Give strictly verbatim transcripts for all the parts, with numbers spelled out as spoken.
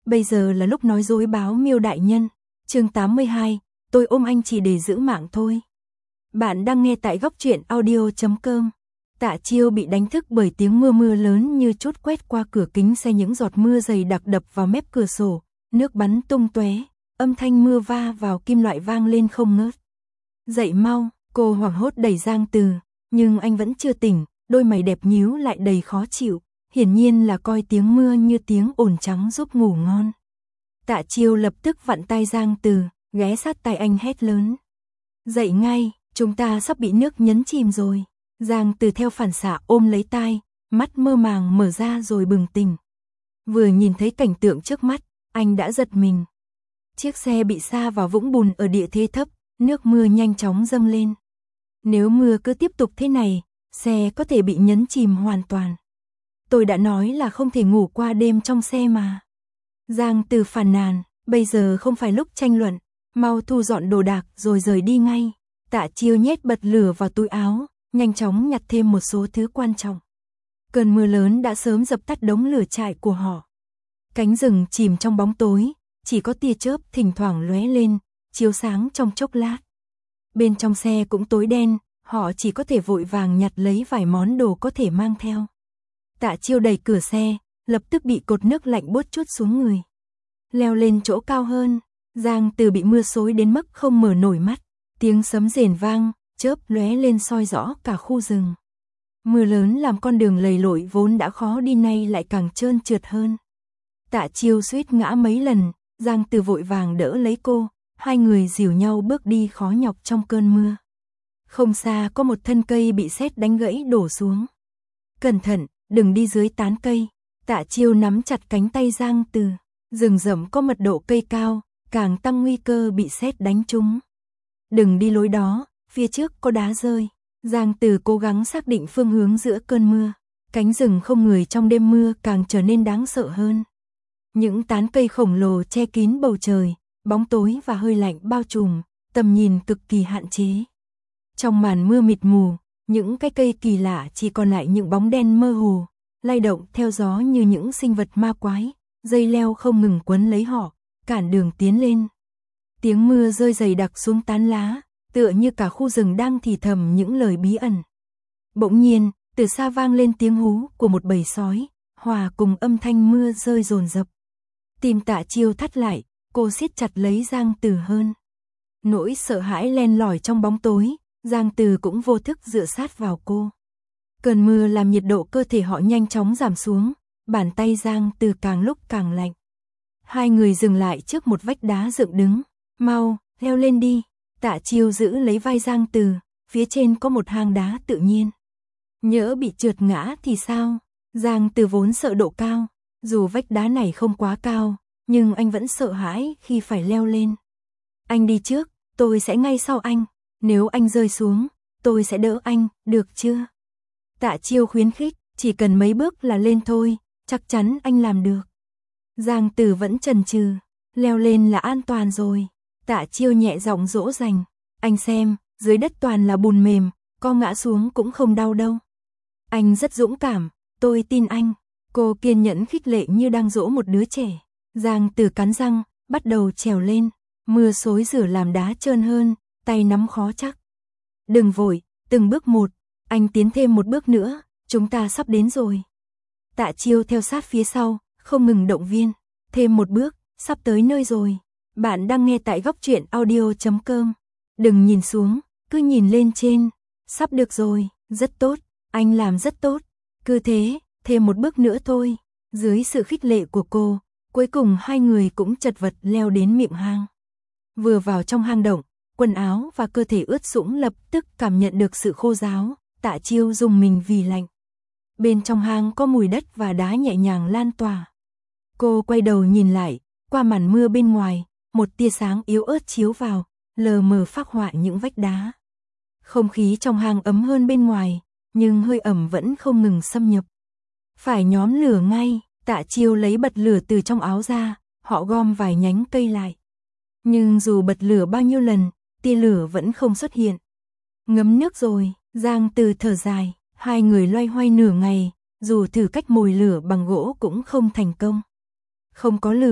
bây giờ là lúc nói dối báo Miêu đại nhân. Chương tám mươi hai, tôi ôm anh chỉ để giữ mạng thôi. Bạn đang nghe tại góc truyện audio chấm com. Tạ Chiêu bị đánh thức bởi tiếng mưa mưa lớn như trút quét qua cửa kính xe, những giọt mưa dày đặc đập vào mép cửa sổ, nước bắn tung tóe, âm thanh mưa va vào kim loại vang lên không ngớt. Dậy mau, cô hoảng hốt đẩy Giang Từ, nhưng anh vẫn chưa tỉnh, đôi mày đẹp nhíu lại đầy khó chịu, hiển nhiên là coi tiếng mưa như tiếng ồn trắng giúp ngủ ngon. Tạ Chiêu lập tức vặn tay Giang Từ, ghé sát tai anh hét lớn. Dậy ngay, chúng ta sắp bị nước nhấn chìm rồi. Giang Từ theo phản xạ ôm lấy tai, mắt mơ màng mở ra rồi bừng tỉnh. Vừa nhìn thấy cảnh tượng trước mắt, anh đã giật mình. Chiếc xe bị sa vào vũng bùn ở địa thế thấp, nước mưa nhanh chóng dâng lên. Nếu mưa cứ tiếp tục thế này, xe có thể bị nhấn chìm hoàn toàn. Tôi đã nói là không thể ngủ qua đêm trong xe mà. Giang Từ phàn nàn, bây giờ không phải lúc tranh luận, mau thu dọn đồ đạc rồi rời đi ngay. Tạ Chiêu nhét bật lửa vào túi áo, nhanh chóng nhặt thêm một số thứ quan trọng. Cơn mưa lớn đã sớm dập tắt đống lửa trại của họ. Cánh rừng chìm trong bóng tối, chỉ có tia chớp thỉnh thoảng lóe lên, chiếu sáng trong chốc lát. Bên trong xe cũng tối đen, họ chỉ có thể vội vàng nhặt lấy vài món đồ có thể mang theo. Tạ Chiêu đẩy cửa xe, lập tức bị cột nước lạnh buốt trút xuống người. Leo lên chỗ cao hơn, Giang Từ bị mưa xối đến mức không mở nổi mắt, tiếng sấm rền vang, chớp lóe lên soi rõ cả khu rừng. Mưa lớn làm con đường lầy lội vốn đã khó đi nay lại càng trơn trượt hơn. Tạ Chiêu suýt ngã mấy lần, Giang Từ vội vàng đỡ lấy cô, hai người dìu nhau bước đi khó nhọc trong cơn mưa. Không xa có một thân cây bị sét đánh gãy đổ xuống. Cẩn thận, đừng đi dưới tán cây. Tạ Chiêu nắm chặt cánh tay Giang Từ. Rừng rậm có mật độ cây cao, càng tăng nguy cơ bị sét đánh trúng. Đừng đi lối đó, phía trước có đá rơi. Giang Từ cố gắng xác định phương hướng giữa cơn mưa. Cánh rừng không người trong đêm mưa càng trở nên đáng sợ hơn. Những tán cây khổng lồ che kín bầu trời, bóng tối và hơi lạnh bao trùm, tầm nhìn cực kỳ hạn chế. Trong màn mưa mịt mù, những cái cây kỳ lạ chỉ còn lại những bóng đen mơ hồ, lay động theo gió như những sinh vật ma quái, dây leo không ngừng quấn lấy họ, cản đường tiến lên. Tiếng mưa rơi dày đặc xuống tán lá, tựa như cả khu rừng đang thì thầm những lời bí ẩn. Bỗng nhiên, từ xa vang lên tiếng hú của một bầy sói, hòa cùng âm thanh mưa rơi dồn dập. Tim Tạ Chiêu thắt lại, cô siết chặt lấy Giang Từ hơn. Nỗi sợ hãi len lỏi trong bóng tối, Giang Từ cũng vô thức dựa sát vào cô. Cơn mưa làm nhiệt độ cơ thể họ nhanh chóng giảm xuống, bàn tay Giang Từ càng lúc càng lạnh. Hai người dừng lại trước một vách đá dựng đứng. Mau, leo lên đi. Tạ Chiêu giữ lấy vai Giang Từ, phía trên có một hang đá tự nhiên. Nhỡ bị trượt ngã thì sao? Giang Từ vốn sợ độ cao, dù vách đá này không quá cao, nhưng anh vẫn sợ hãi khi phải leo lên. Anh đi trước, tôi sẽ ngay sau anh. Nếu anh rơi xuống, tôi sẽ đỡ anh, được chưa? Tạ Chiêu khuyến khích, chỉ cần mấy bước là lên thôi, chắc chắn anh làm được. Giang Từ vẫn chần chừ, leo lên là an toàn rồi. Tạ Chiêu nhẹ giọng dỗ dành, anh xem, dưới đất toàn là bùn mềm, có ngã xuống cũng không đau đâu. Anh rất dũng cảm, tôi tin anh. Cô kiên nhẫn khích lệ như đang dỗ một đứa trẻ. Giang Từ cắn răng, bắt đầu trèo lên, mưa xối rửa làm đá trơn hơn, tay nắm khó chắc. Đừng vội, từng bước một, anh tiến thêm một bước nữa, chúng ta sắp đến rồi. Tạ Chiêu theo sát phía sau, không ngừng động viên, thêm một bước, sắp tới nơi rồi. Bạn đang nghe tại góc truyện audio chấm com. Đừng nhìn xuống, cứ nhìn lên trên. Sắp được rồi, rất tốt, anh làm rất tốt. Cứ thế, thêm một bước nữa thôi. Dưới sự khích lệ của cô, cuối cùng hai người cũng chật vật leo đến miệng hang. Vừa vào trong hang động, quần áo và cơ thể ướt sũng lập tức cảm nhận được sự khô ráo. Tạ Chiêu rùng mình vì lạnh. Bên trong hang có mùi đất và đá nhẹ nhàng lan tỏa. Cô quay đầu nhìn lại, qua màn mưa bên ngoài, một tia sáng yếu ớt chiếu vào, lờ mờ phác họa những vách đá. Không khí trong hang ấm hơn bên ngoài, nhưng hơi ẩm vẫn không ngừng xâm nhập. Phải nhóm lửa ngay, Tạ Chiêu lấy bật lửa từ trong áo ra, họ gom vài nhánh cây lại. Nhưng dù bật lửa bao nhiêu lần, tia lửa vẫn không xuất hiện. Ngấm nước rồi, Giang Từ thở dài, hai người loay hoay nửa ngày, dù thử cách mồi lửa bằng gỗ cũng không thành công. Không có lửa,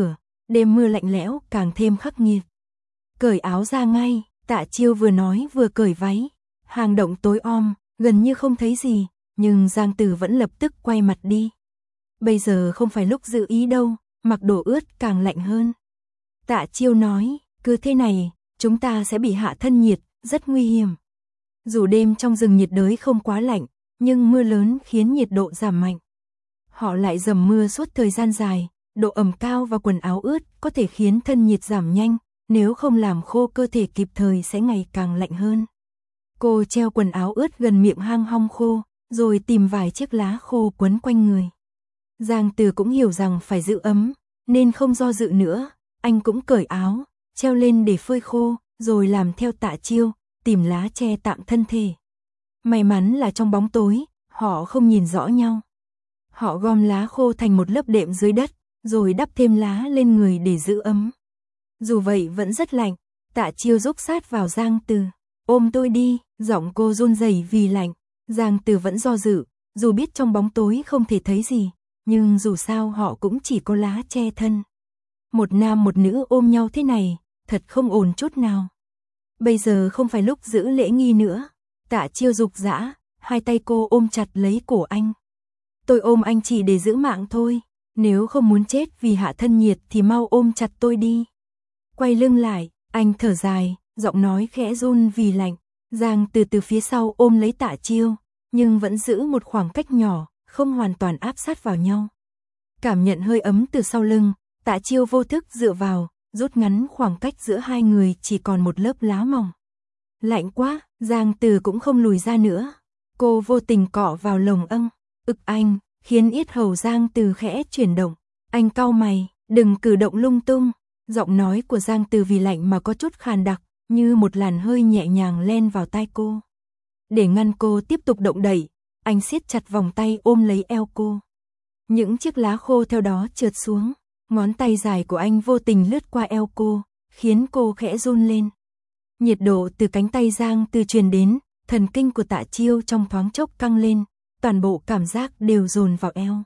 đêm mưa lạnh lẽo càng thêm khắc nghiệt. Cởi áo ra ngay, Tạ Chiêu vừa nói vừa cởi váy. Hang động tối om, gần như không thấy gì, nhưng Giang Từ vẫn lập tức quay mặt đi. Bây giờ không phải lúc giữ ý đâu, mặc đồ ướt càng lạnh hơn. Tạ Chiêu nói, cứ thế này, chúng ta sẽ bị hạ thân nhiệt, rất nguy hiểm. Dù đêm trong rừng nhiệt đới không quá lạnh, nhưng mưa lớn khiến nhiệt độ giảm mạnh. Họ lại dầm mưa suốt thời gian dài, độ ẩm cao và quần áo ướt có thể khiến thân nhiệt giảm nhanh, nếu không làm khô cơ thể kịp thời sẽ ngày càng lạnh hơn. Cô treo quần áo ướt gần miệng hang hong khô, rồi tìm vài chiếc lá khô quấn quanh người. Giang Từ cũng hiểu rằng phải giữ ấm, nên không do dự nữa, anh cũng cởi áo, treo lên để phơi khô, rồi làm theo Tạ Chiêu, tìm lá che tạm thân thể. May mắn là trong bóng tối, họ không nhìn rõ nhau. Họ gom lá khô thành một lớp đệm dưới đất, rồi đắp thêm lá lên người để giữ ấm. Dù vậy vẫn rất lạnh, Tạ Chiêu rúc sát vào Giang Từ. Ôm tôi đi, giọng cô run rẩy vì lạnh. Giang Từ vẫn do dự, dù biết trong bóng tối không thể thấy gì, nhưng dù sao họ cũng chỉ có lá che thân. Một nam một nữ ôm nhau thế này, thật không ổn chút nào. Bây giờ không phải lúc giữ lễ nghi nữa. Tạ Chiêu dục dã, hai tay cô ôm chặt lấy cổ anh. Tôi ôm anh chỉ để giữ mạng thôi, nếu không muốn chết vì hạ thân nhiệt thì mau ôm chặt tôi đi. Quay lưng lại, anh thở dài, giọng nói khẽ run vì lạnh. Giang từ từ phía sau ôm lấy Tạ Chiêu, nhưng vẫn giữ một khoảng cách nhỏ, không hoàn toàn áp sát vào nhau. Cảm nhận hơi ấm từ sau lưng, Tạ Chiêu vô thức dựa vào, rút ngắn khoảng cách giữa hai người chỉ còn một lớp lá mỏng. Lạnh quá, Giang Từ cũng không lùi ra nữa. Cô vô tình cọ vào lồng âng, ực anh, khiến yết hầu Giang Từ khẽ chuyển động. Anh cau mày, đừng cử động lung tung. Giọng nói của Giang Từ vì lạnh mà có chút khàn đặc, như một làn hơi nhẹ nhàng len vào tai cô. Để ngăn cô tiếp tục động đậy, anh siết chặt vòng tay ôm lấy eo cô. Những chiếc lá khô theo đó trượt xuống, ngón tay dài của anh vô tình lướt qua eo cô, khiến cô khẽ run lên. Nhiệt độ từ cánh tay Giang Từ truyền đến, thần kinh của Tạ Chiêu trong thoáng chốc căng lên, toàn bộ cảm giác đều dồn vào eo.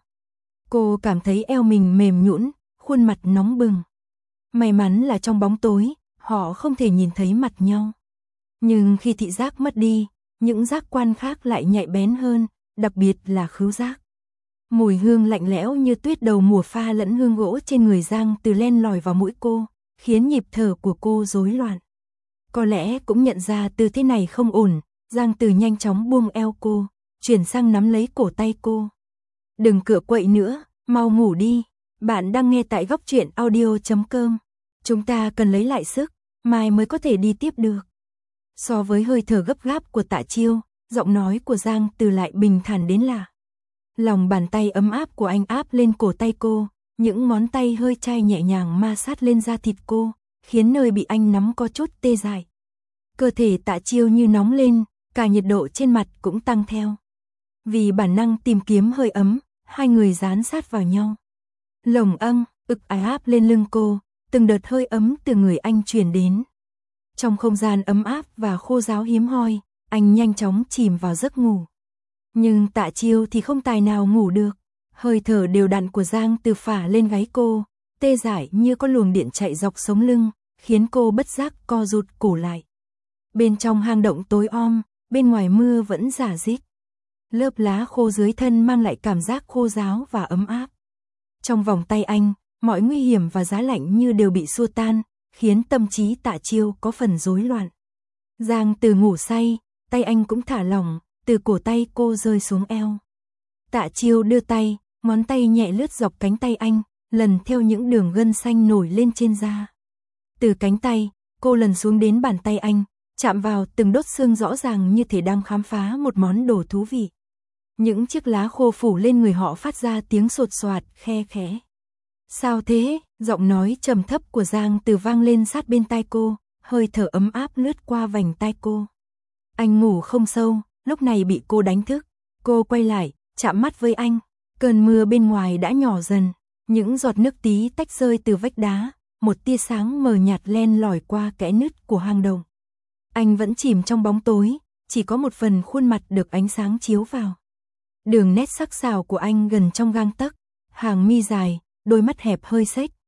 Cô cảm thấy eo mình mềm nhũn, khuôn mặt nóng bừng. May mắn là trong bóng tối, họ không thể nhìn thấy mặt nhau. Nhưng khi thị giác mất đi, những giác quan khác lại nhạy bén hơn, đặc biệt là khứu giác. Mùi hương lạnh lẽo như tuyết đầu mùa pha lẫn hương gỗ trên người Giang Từ len lỏi vào mũi cô, khiến nhịp thở của cô rối loạn. Có lẽ cũng nhận ra tư thế này không ổn, Giang Từ nhanh chóng buông eo cô, chuyển sang nắm lấy cổ tay cô. Đừng cựa quậy nữa, mau ngủ đi. Bạn đang nghe tại góc truyện audio chấm com. Chúng ta cần lấy lại sức, mai mới có thể đi tiếp được. So với hơi thở gấp gáp của Tạ Chiêu, giọng nói của Giang Từ lại bình thản đến lạ. Lòng bàn tay ấm áp của anh áp lên cổ tay cô, những ngón tay hơi chai nhẹ nhàng ma sát lên da thịt cô, khiến nơi bị anh nắm có chút tê dại. Cơ thể Tạ Chiêu như nóng lên, cả nhiệt độ trên mặt cũng tăng theo. Vì bản năng tìm kiếm hơi ấm, hai người dán sát vào nhau. Lồng âng, ực ái áp lên lưng cô, từng đợt hơi ấm từ người anh truyền đến. Trong không gian ấm áp và khô ráo hiếm hoi, anh nhanh chóng chìm vào giấc ngủ. Nhưng Tạ Chiêu thì không tài nào ngủ được. Hơi thở đều đặn của Giang Từ phả lên gáy cô, tê dại như có luồng điện chạy dọc sống lưng, khiến cô bất giác co rụt cổ lại. Bên trong hang động tối om, bên ngoài mưa vẫn rả rích. Lớp lá khô dưới thân mang lại cảm giác khô ráo và ấm áp. Trong vòng tay anh, mọi nguy hiểm và giá lạnh như đều bị xua tan, khiến tâm trí Tạ Chiêu có phần rối loạn. Giang Từ ngủ say, tay anh cũng thả lỏng, từ cổ tay cô rơi xuống eo. Tạ Chiêu đưa tay, ngón tay nhẹ lướt dọc cánh tay anh, lần theo những đường gân xanh nổi lên trên da. Từ cánh tay, cô lần xuống đến bàn tay anh, chạm vào từng đốt xương rõ ràng như thể đang khám phá một món đồ thú vị. Những chiếc lá khô phủ lên người họ phát ra tiếng sột soạt, khe khẽ. Sao thế? Giọng nói trầm thấp của Giang Từ vang lên sát bên tai cô, hơi thở ấm áp lướt qua vành tai cô. Anh ngủ không sâu, lúc này bị cô đánh thức. Cô quay lại, chạm mắt với anh. Cơn mưa bên ngoài đã nhỏ dần, những giọt nước tí tách rơi từ vách đá, một tia sáng mờ nhạt len lỏi qua kẽ nứt của hang động. Anh vẫn chìm trong bóng tối, chỉ có một phần khuôn mặt được ánh sáng chiếu vào. Đường nét sắc sảo của anh gần trong gang tấc, hàng mi dài, đôi mắt hẹp hơi xếch,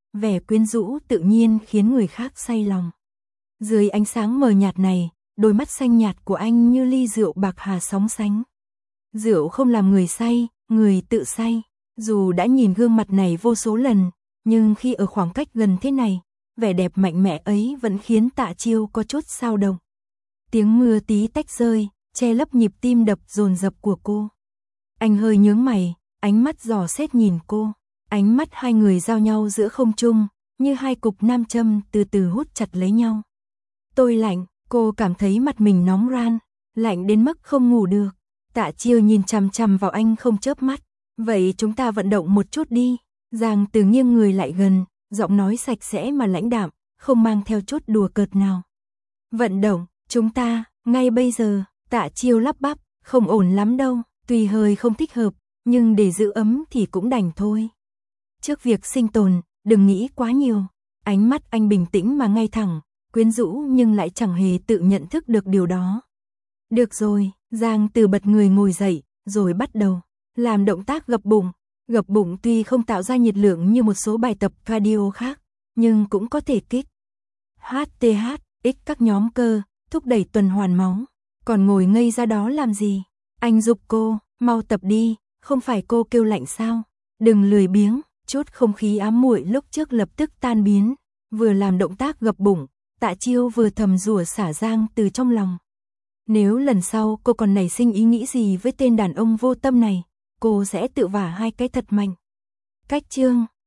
vẻ quyến rũ tự nhiên khiến người khác say lòng. Dưới ánh sáng mờ nhạt này, đôi mắt xanh nhạt của anh như ly rượu bạc hà sóng sánh. Rượu không làm người say, người tự say. Dù đã nhìn gương mặt này vô số lần, nhưng khi ở khoảng cách gần thế này, vẻ đẹp mạnh mẽ ấy vẫn khiến Tạ Chiêu có chút xao động. Tiếng mưa tí tách rơi, che lấp nhịp tim đập dồn dập của cô. Anh hơi nhướng mày, ánh mắt dò xét nhìn cô. Ánh mắt hai người giao nhau giữa không trung, như hai cục nam châm từ từ hút chặt lấy nhau. Tôi lạnh, cô cảm thấy mặt mình nóng ran, lạnh đến mức không ngủ được. Tạ Chiêu nhìn chằm chằm vào anh không chớp mắt. Vậy chúng ta vận động một chút đi. Giang Từ nghiêng người lại gần, giọng nói sạch sẽ mà lãnh đạm, không mang theo chút đùa cợt nào. Vận động, chúng ta, ngay bây giờ. Tạ Chiêu lắp bắp, không ổn lắm đâu, tuy hơi không thích hợp, nhưng để giữ ấm thì cũng đành thôi. Trước việc sinh tồn, đừng nghĩ quá nhiều. Ánh mắt anh bình tĩnh mà ngay thẳng, quyến rũ nhưng lại chẳng hề tự nhận thức được điều đó. Được rồi, Giang Từ bật người ngồi dậy, rồi bắt đầu làm động tác gập bụng. Gập bụng tuy không tạo ra nhiệt lượng như một số bài tập cardio khác, nhưng cũng có thể kích hát tê hát, ích các nhóm cơ, thúc đẩy tuần hoàn máu. Còn ngồi ngây ra đó làm gì? Anh giục cô, mau tập đi, không phải cô kêu lạnh sao? Đừng lười biếng. Chút không khí ám muội lúc trước lập tức tan biến. Vừa làm động tác gập bụng, Tạ Chiêu vừa thầm rủa xả Giang Từ trong lòng. Nếu lần sau cô còn nảy sinh ý nghĩ gì với tên đàn ông vô tâm này, cô sẽ tự vả hai cái thật mạnh. Cách chương